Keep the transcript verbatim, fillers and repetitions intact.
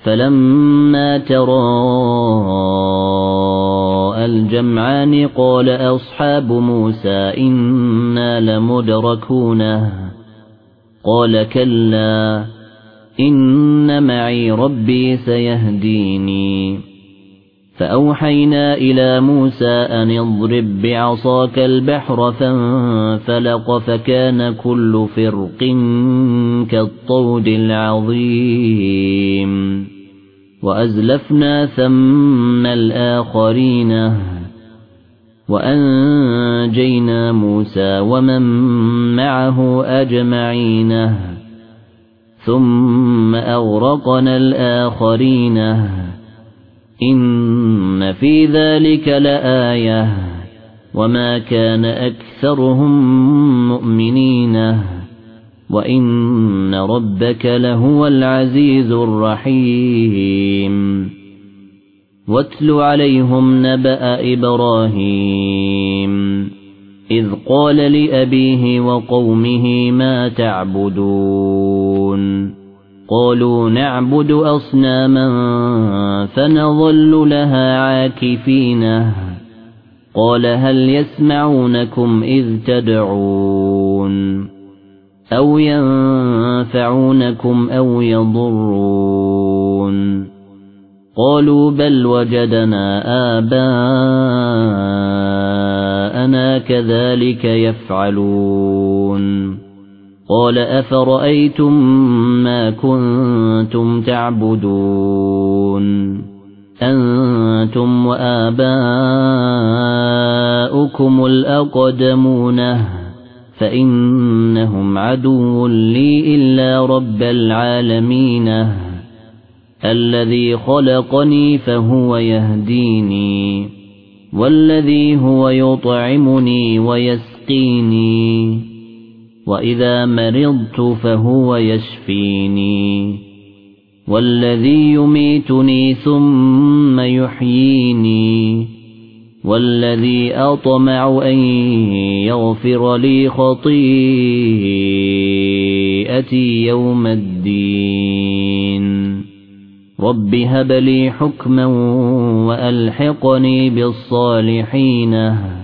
فلما تراءى الجمعان قال أصحاب موسى إنا لمدركون قال كلا إن معي ربي سيهديني فأوحينا إلى موسى أن اضرب بعصاك البحر فانفلق فكان كل فرق كالطود العظيم وأزلفنا ثم الآخرين وأنجينا موسى ومن معه أجمعين ثم أغرقنا الآخرين إن في ذلك لآية وما كان أكثرهم مؤمنين وإن ربك لهو العزيز الرحيم واتل عليهم نبأ إبراهيم إذ قال لأبيه وقومه ما تعبدون قالوا نعبد أصناما فنظل لها عاكفين قال هل يسمعونكم إذ تدعون أو ينفعونكم أو يضرون قالوا بل وجدنا آباءنا كذلك يفعلون قال أفرأيتم ما كنتم تعبدون أنتم وآباؤكم الأقدمون فإنهم عدو لي إلا رب العالمين الذي خلقني فهو يهديني والذي هو يطعمني ويسقيني وإذا مرضت فهو يشفيني والذي يميتني ثم يحييني والذي أطمع أن يغفر لي خطيئتي يوم الدين رب هب لي حكما وألحقني بالصالحين